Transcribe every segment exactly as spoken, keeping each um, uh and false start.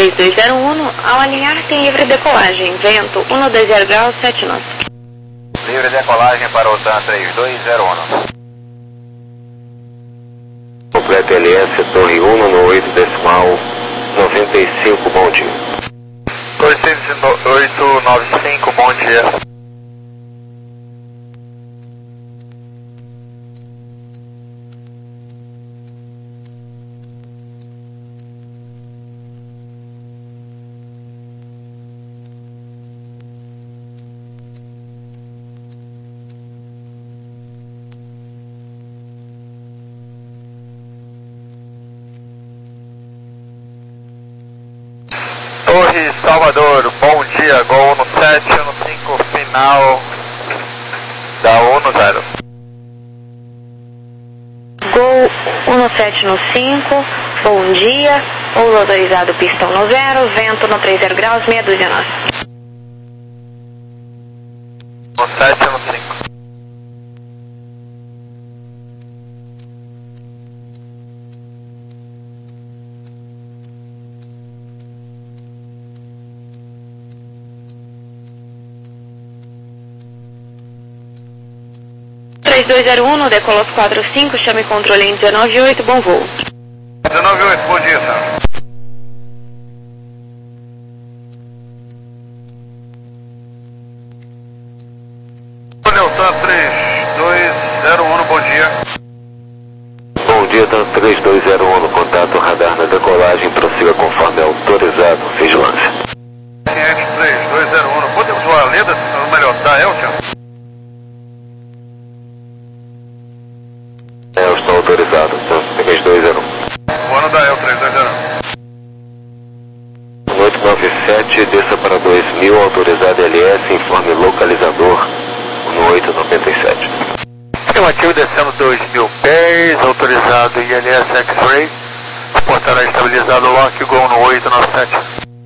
três dois zero um, ao alinhar tem livre decolagem, vento um dois zero graus, sete nós. Livre decolagem para o TAM três dois zero um. Completa L S, Torre um no oito decimal noventa e cinco, bom dia. oito nove cinco, bom dia. Torre Salvador, bom dia, Gol no sete, no cinco, final da um no zero. Gol um sete no cinco, bom dia, ou autorizado pistão no zero, vento no três zero graus, meia dúzia nós. No sete, no cinco. três dois zero um, decolou quatro cinco, chame controle em dezenove oito, bom voo. dezenove oito, bom dia, senhor. TAM três dois zero um, bom dia. Bom dia, TAM três dois zero um, contato radar na decolagem, prossiga conforme autorizado, vigilância. três dois zero um, podemos voar a Leda, ou melhor, da Elton? É, eu estou autorizado, TAM três dois zero um. Voando da El três dois zero um. oito nove sete, desça para dois mil, autorizado L S, informe localizador no oito noventa e sete. Afirmativo, descendo dois mil pés, autorizado I L S X-Ray, portará estabilizado Lock Gol no oito nove sete.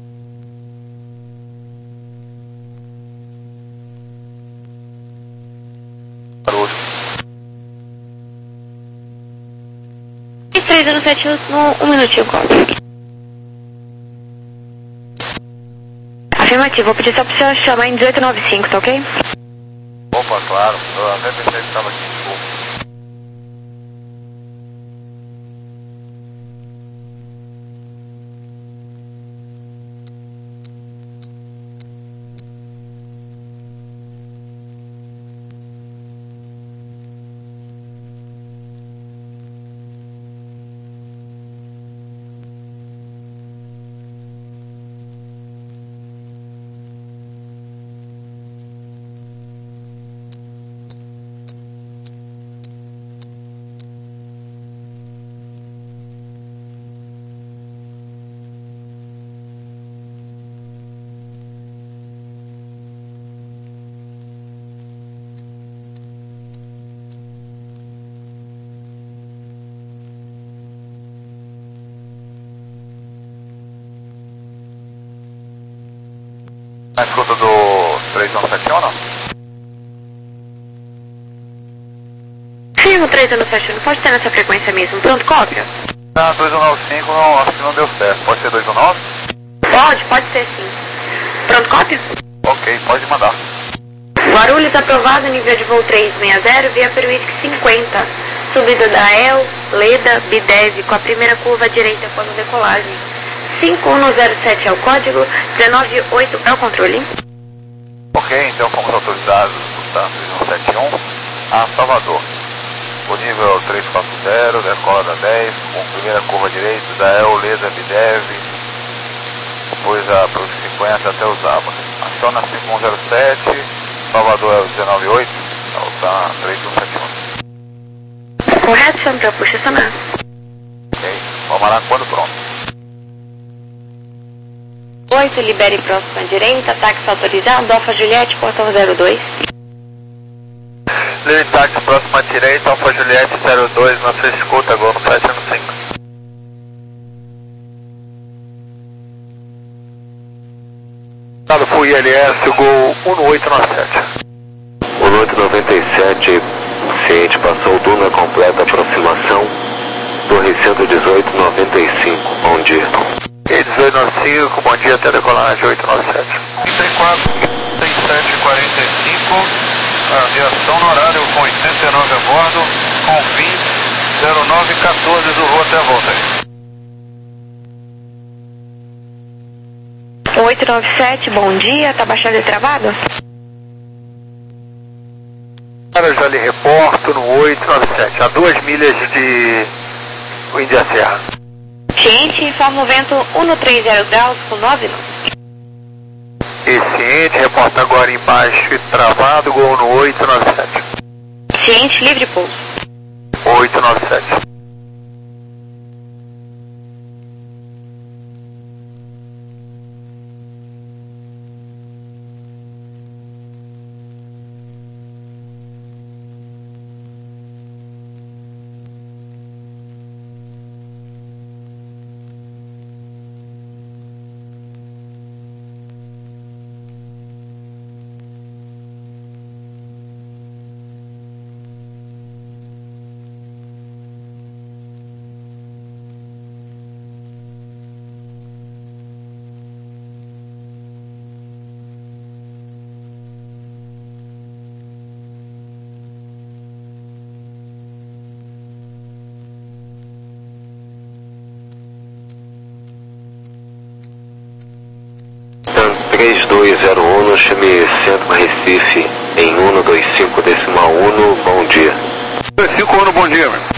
três zero sete no um minutinho, cobre. Afirmativo, vou pedir só pra você chamar em dezoito nove cinco, tá ok? Opa, claro, eu até pensei que estava aqui, desculpa. Na escuta do três um sete um, não? Sim, o três um sete um, pode ser nessa frequência mesmo. Pronto, cópia? Ah, dois um nove cinco, não, acho que não deu certo. Pode ser dois um nove? Pode, pode ser sim. Pronto, cópia? Ok, pode mandar. Guarulhos aprovado, nível de voo trezentos e sessenta, via Peruísque cinquenta. Subida da E L, Leda, Bidev, com a primeira curva à direita quando decolagem. cinco um zero sete é o código, dezenove oito é o controle. Ok, então fomos autorizados do TAM três um sete um a Salvador. O nível três quatro zero, decola da dez, com primeira curva à direita da E L, Leda, Bidev, depois a Peruísque cinquenta até os Abas. Aciona cinco um zero sete, Salvador é o dezenove oito, é o TAM três um sete um. Correto, chame para puxa sonar. Ok, vamos lá quando pronto. oito, libere próxima direita, táxi autorizado, Alfa Juliette, portão zero dois. Livre táxi próxima direita, Alfa Juliette zero dois, na sua escuta, Gol sete no cinco. Dado fui I L S, Gol um no oito nove sete. um oito noventa e sete, ciente, passou duna completa, aproximação, Torre cento e dezoito, noventa e cinco, bom dia. E dezoito noventa e cinco, bom dia, até decolagem oito nove sete. trinta e quatro, trinta e sete, quarenta e cinco, aviação no horário com oitenta e nove a bordo, com fim zero nove quatorze do voo até a volta aí. oito nove sete, bom dia, tá baixado e travado? Eu já lhe reporto no oito nove sete, a duas milhas de Índia Serra. Ciente, informa o vento um no trinta graus com nove nove. E ciente, reporta agora embaixo e travado, gol no oito nove sete. Ciente, livre pouso. oito nove sete. três dois zero um, chame Centro Recife em um dois cinco decimal um, bom dia. dois cinco um, bom dia, meu.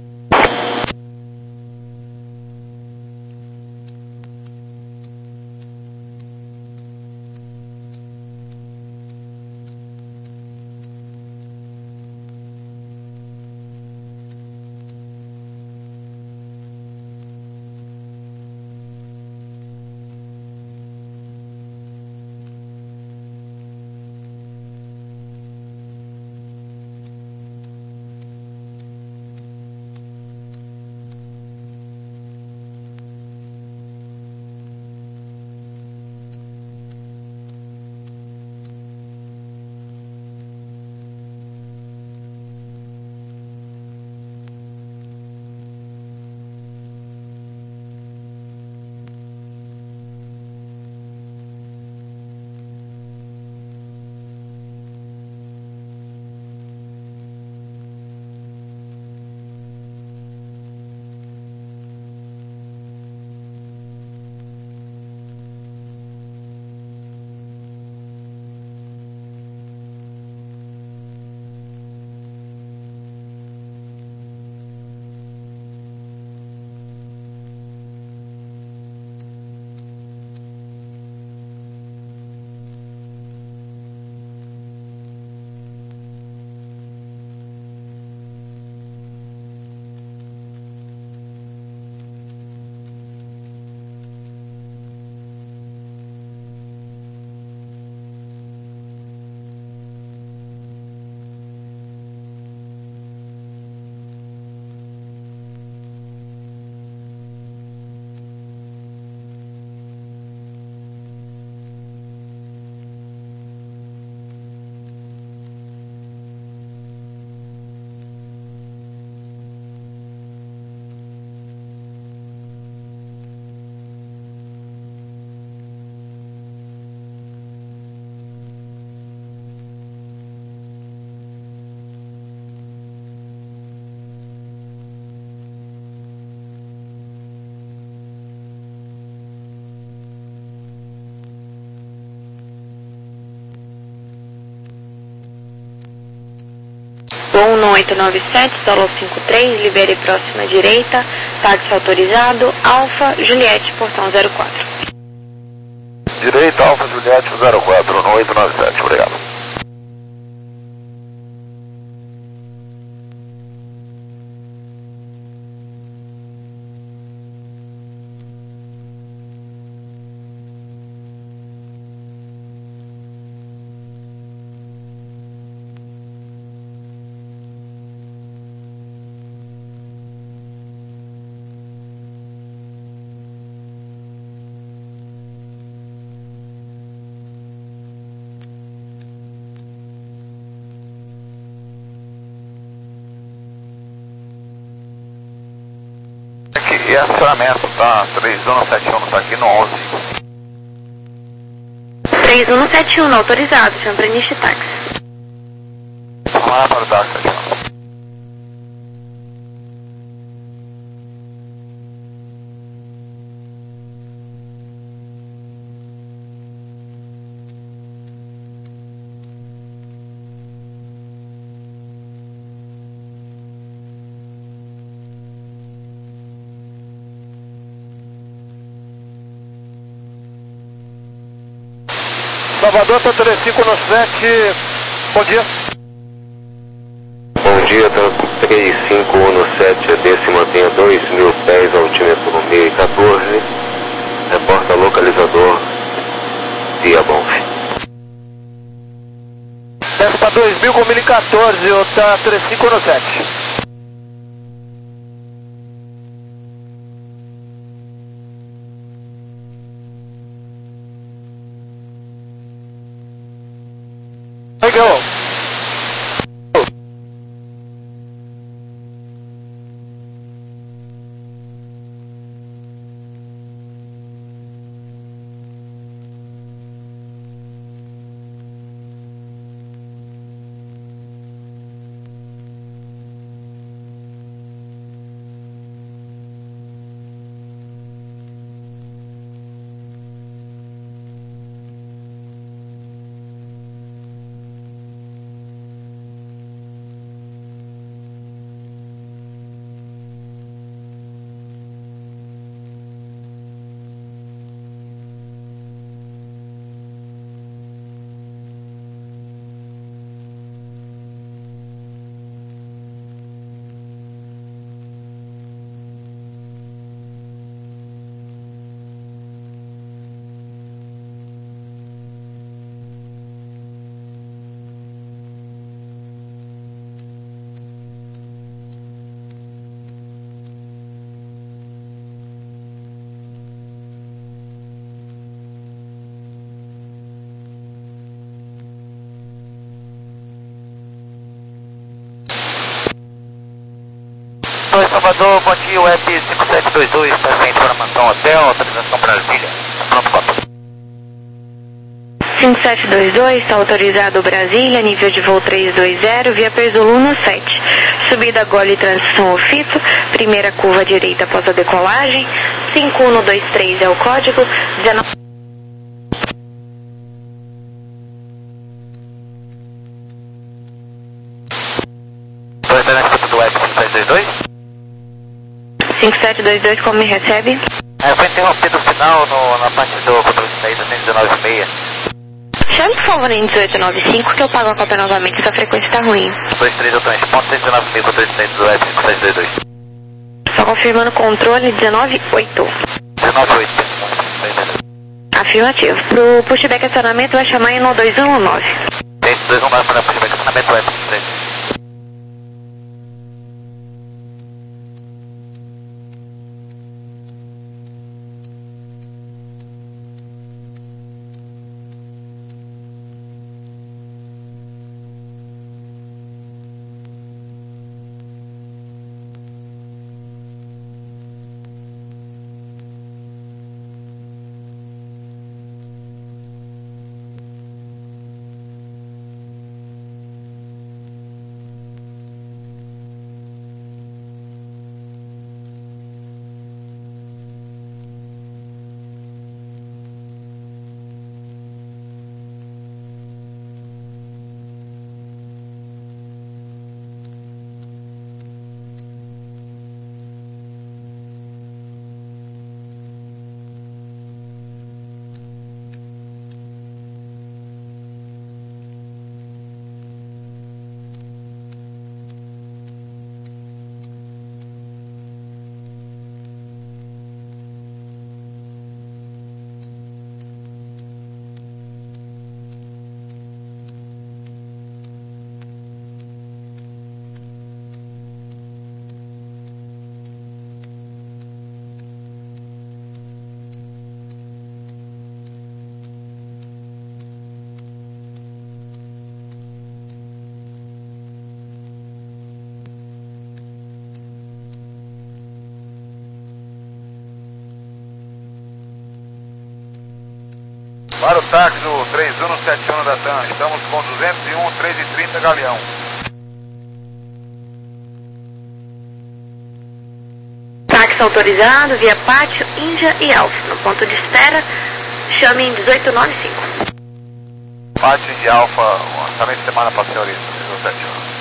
Voo no oito nove sete, solo cinco três, libere próxima direita, táxi autorizado, Alfa, Juliette, portão zero quatro. Direita, Alfa, Juliette, zero quatro, no oito nove sete, obrigado. E acionamento, tá? três um sete um tá aqui no onze. três um sete um, autorizado, chama para Nishi Táxi. Vamos lá para o táxi aqui, ó. Salvador, tá três cinco um sete, bom dia. Bom dia, tá três cinco um sete, A D se mantenha dois mil pés, altímetro no meio quatorze, reporta localizador via Bonf. Desce para dois mil com mil e quatorze, tá três cinco um sete. Legal. Oi, Salvador, bom dia, Web cinco sete dois dois, presente para Mansão Hotel, autorização Brasília. Pronto, papo. cinco sete dois dois, está autorizado Brasília, nível de voo três dois zero, via Perzolo sete. Subida Gole, transição Ofito, primeira curva direita após a decolagem, cinco um dois três é o código, dezenove... Dois treinamento do Web cinco sete dois dois? cinco sete dois dois, como me recebe? É, eu vou interromper no final, no, na parte do controle de saída cento e dezenove e meia. Chame por favor em dezoito noventa e cinco que eu pago a cópia novamente, essa frequência está ruim. dois três eu transponto, cento e dezenove e meia, controle de saída do Web cinco sete dois dois. Só confirmando o controle, dezenove oito. dezenove oito. Afirmativo. Pro pushback acionamento vai chamar em no dois um nove. Gente, dois um nove para pushback acionamento Web cinco sete. Para o táxi do três um sete um da TAM, estamos com duzentos e um, três e trinta Galeão. Táxi autorizado via Pátio, Índia e Alfa. No ponto de espera, chame em dezoito noventa e cinco. Pátio de Alfa, um lançamento de semana para a senhorita, três um sete um.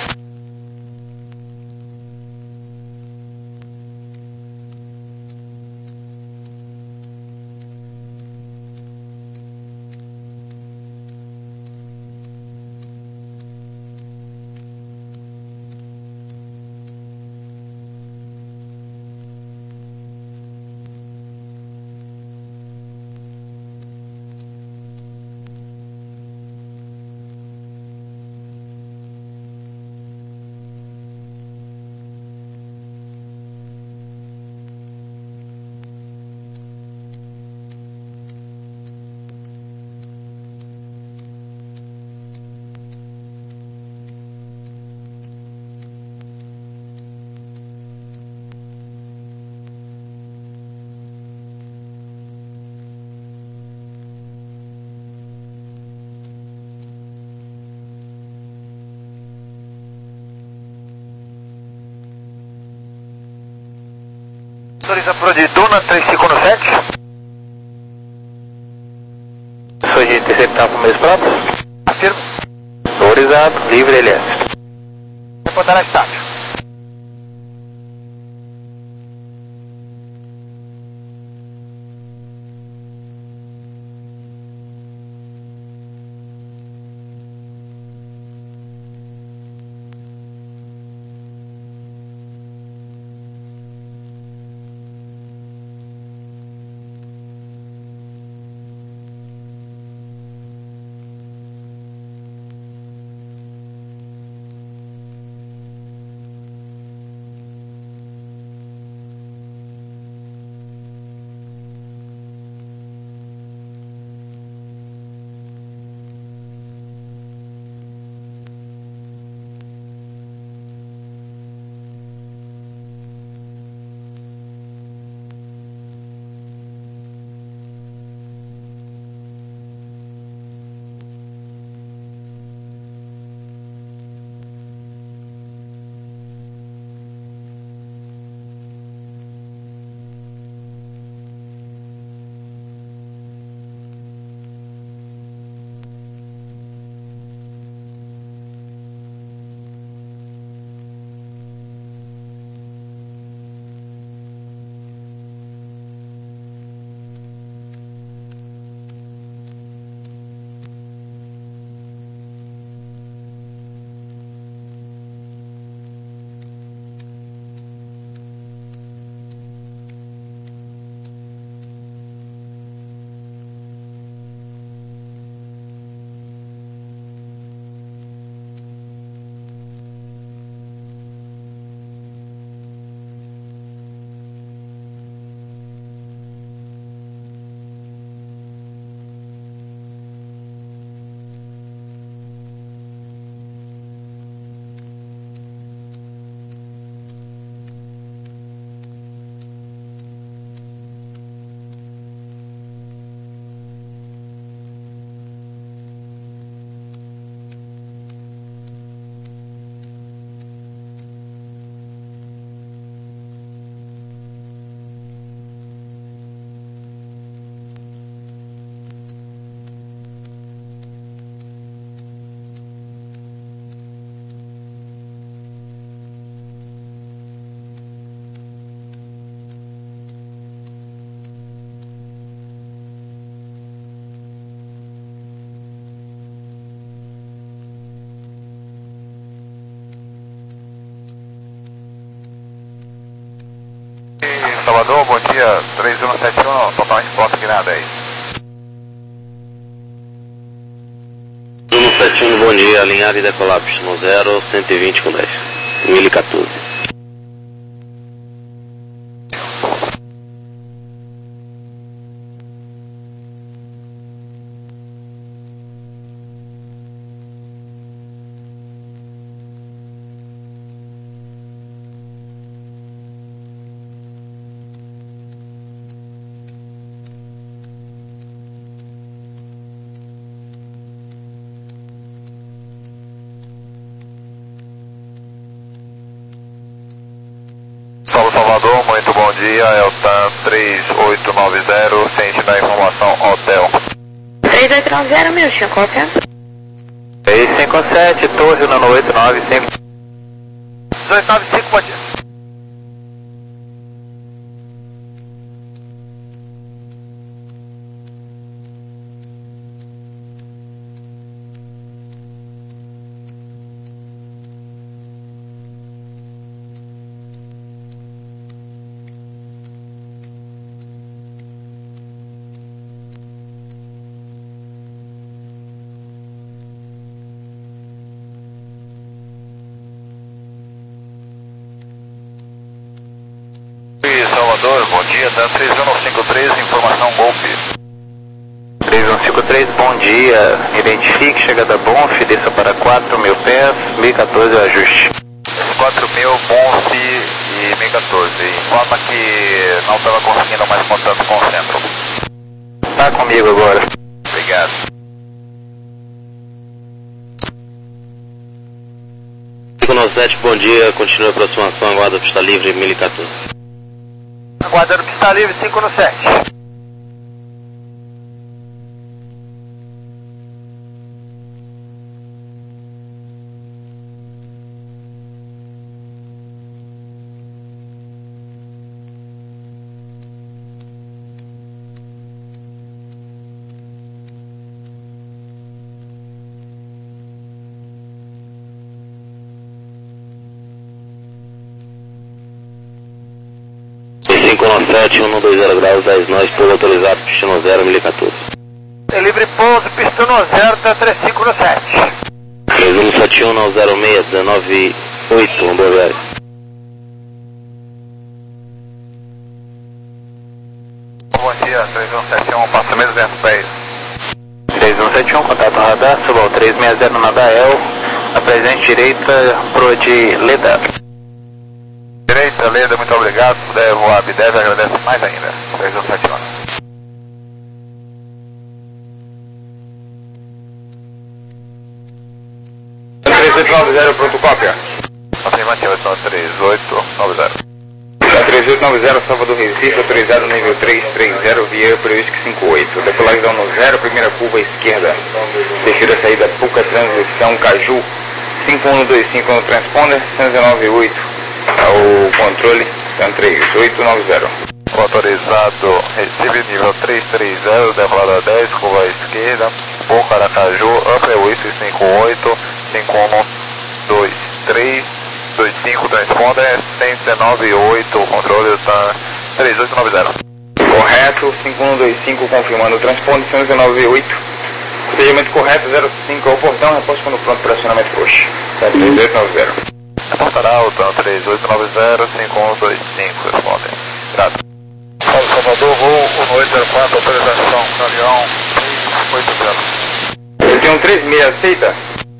Autoriza pro de Duna três cinco sete. Sou de interceptar para meios próprios. Afirma. Autorizado, livre L S. Reportar a estátua. Salvador, bom dia, três um sete um, total resposta Guinada aí. três um sete um, bom dia, alinhar e decolar, no zero, cento e vinte com dez, mil e quatorze. dia, Eltan três oito nove zero, ciente da informação hotel. três oito nove zero, meu, tinha cópia? três cinco sete, Torre no oito nove cinco. dois nove cinco, bom dia. Salvador, bom dia, tá três um cinco três, informação golpe. três um cinco três, bom dia, identifique, chegada Bonf, desça para quatro mil pés, mil e quatorze ajuste. quatro mil, Bonf e mil e quatorze, informa que não estava conseguindo mais contato com o centro. Tá comigo agora. Obrigado. cinco nove sete, bom dia, continua a aproximação, aguarda pista livre mil e quatorze. Aguardando pista livre cinco no sete. cinco nove sete, um dois zero graus, dez nós, pouso autorizado, pistão zero, mil e quatorze. Livre pouso, pistão zero, tá três cinco no sete. três um sete um, nove zero seis, dezenove oito, Rodoviário. Bom dia, três um sete um, passamento dentro do país. três um sete um, contato radar, Sobal três seis zero na Dael, a presente direita, proa de Leda. Direita, Leda, muito obrigado. Se puder voar B dez, agradece mais ainda. três um sete um. três oito nove zero, pronto, cópia. Afirmativo, três oito nove zero. três oito nove zero, Salvador Recife, autorizado nível três três zero, via Previsc cinco oito. Decolagem no zero, primeira curva esquerda. Descida saída Puca, transição Caju. cinco um dois cinco no transponder, cento e nove oito. Ao controle, três oito nove zero. Autorizado, Recife nível três três zero, decolada dez, curva esquerda, Puca, Aracaju, Upper oito cinco oito, cinco um dois três, dois cinco, transponder, cento e nove oito, controle está três oito nove zero. Correto, cinco um dois cinco, confirmando o transponder, cento e nove oito. Procedimento correto, zero cinco ao portão, reposto quando pronto para acionamento push. três oito nove zero. Reportará Altan três oito nove zero, cinco um dois cinco, respondem. Graças. Paulo Salvador, voo oito zero quatro, autorização, avião três oito zero. Eu tenho um três seis, aceita?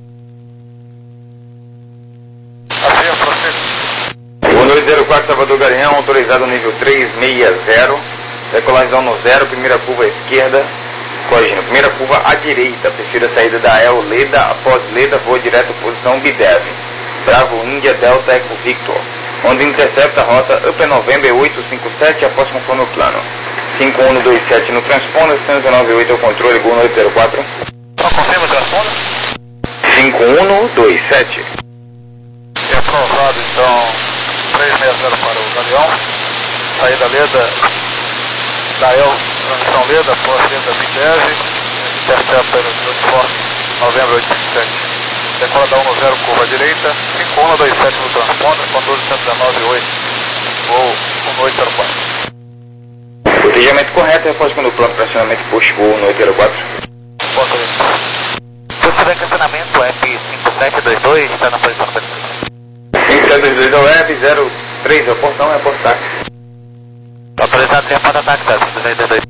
Assim, prossigo. O oito zero quatro, Salvador Galeão, autorizado nível três seis zero, decolagem no zero, primeira curva à esquerda, corrigindo, primeira curva à direita, prefira a saída da El Leda, após Leda, voa direto posição B dez. Bravo Índia Delta Eco Victor, onde intercepta a rota Upper November oito cinco sete, após conforme o plano. cinco um dois sete no transponder, cento e nove oito ao controle, Gol oito zero quatro. Só confirma o transponder? cinco um dois sete. É aprovado, então, três seis zero para o avião, saída Leda, da El, transição Leda, após Leda B dez, intercepta no uniforme Novembro oito cinco sete. Decola da um zero, curva à direita, cinco um dois sete no transponder, controle cento e dezenove oito, voo um oito zero quatro. Protegimento correto, repós quando pronto para acionamento push, voo um oito zero quatro. Ponto ali. Se tiver cancelamento, F cinco sete dois dois, está na posição número três. cinco sete dois dois ao F, zero três ao portão, repórter táxi. Autorizado, sem para ataque, tá? cinco sete dois dois.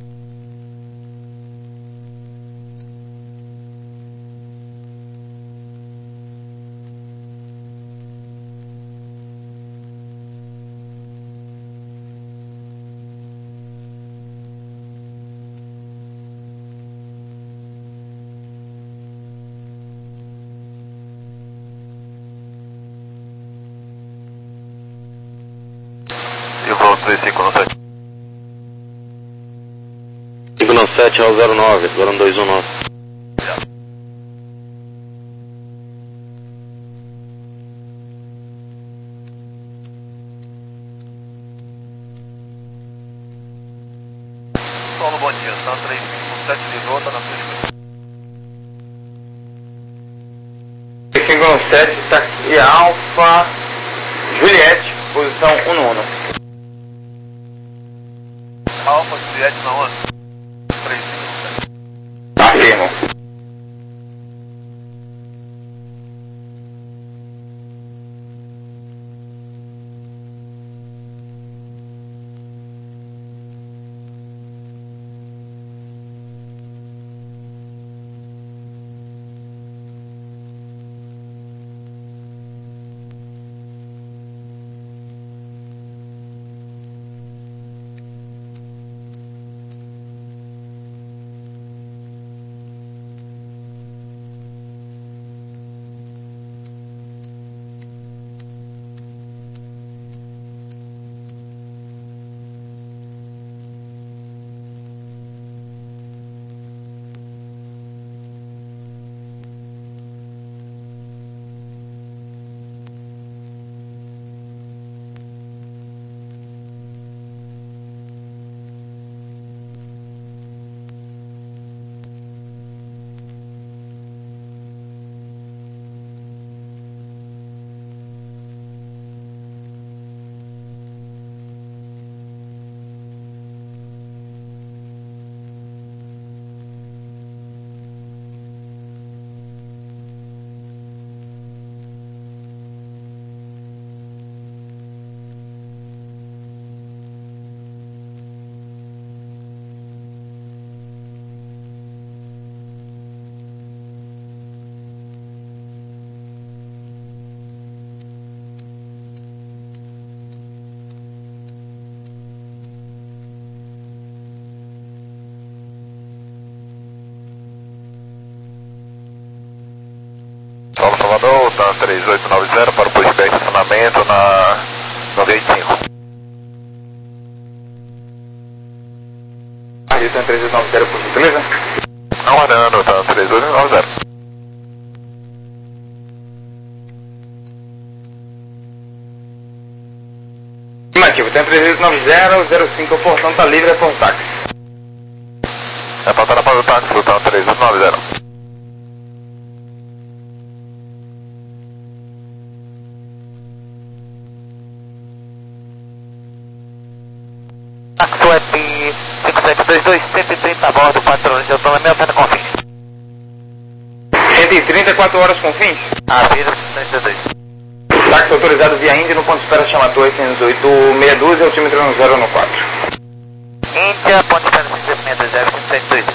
dois cinco no sete. cinco nove sete ao zero nove, agora um dois um nove. Solo, bom dia, São três cinco sete ligou, tá na frente. três cinco um sete, táxi Alfa Juliette, posição um no um. Alfa Juliette na onda. três cinco um sete. Afirmo. Solo Salvador, tá três oito nove zero para o posto de estacionamento na nove oito cinco. Ayrton três oito nove zero, por gentileza? Não, Arando, tá três oito nove zero. Afirmativo, tem três oito nove zero, zero cinco, o portão tá livre, é por táxi. É pra estar para o táxi, tá três oito nove zero. Táxi Web cinco sete dois dois, cento e trinta a bordo, patrão de autonomia, oferta com fins. cento e trinta e quatro horas com fins? Aviso cento e dois. Táxi autorizado via Índia no ponto de espera Chamatou oitocentos e oito, meia dúzia, altímetro no zero no quatro. Índia, ponto de espera seis dois zero, cinco sete dois.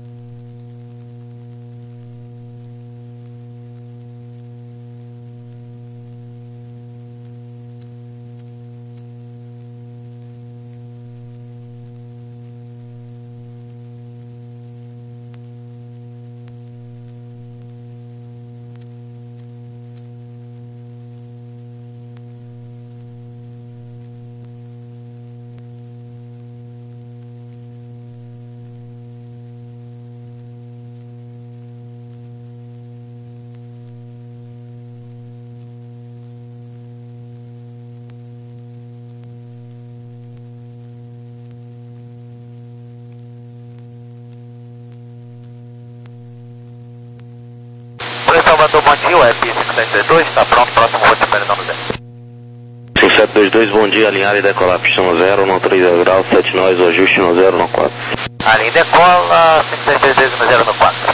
Salvador, bom dia, Web cinco sete dois dois, está pronto, próximo voo de espera no zero. cinco sete dois dois, bom dia, alinhar e decolar, pista no zero, no três graus, sete nós, o ajuste no zero no quatro. Alinha e decola, cinco sete dois dois no zero no quatro.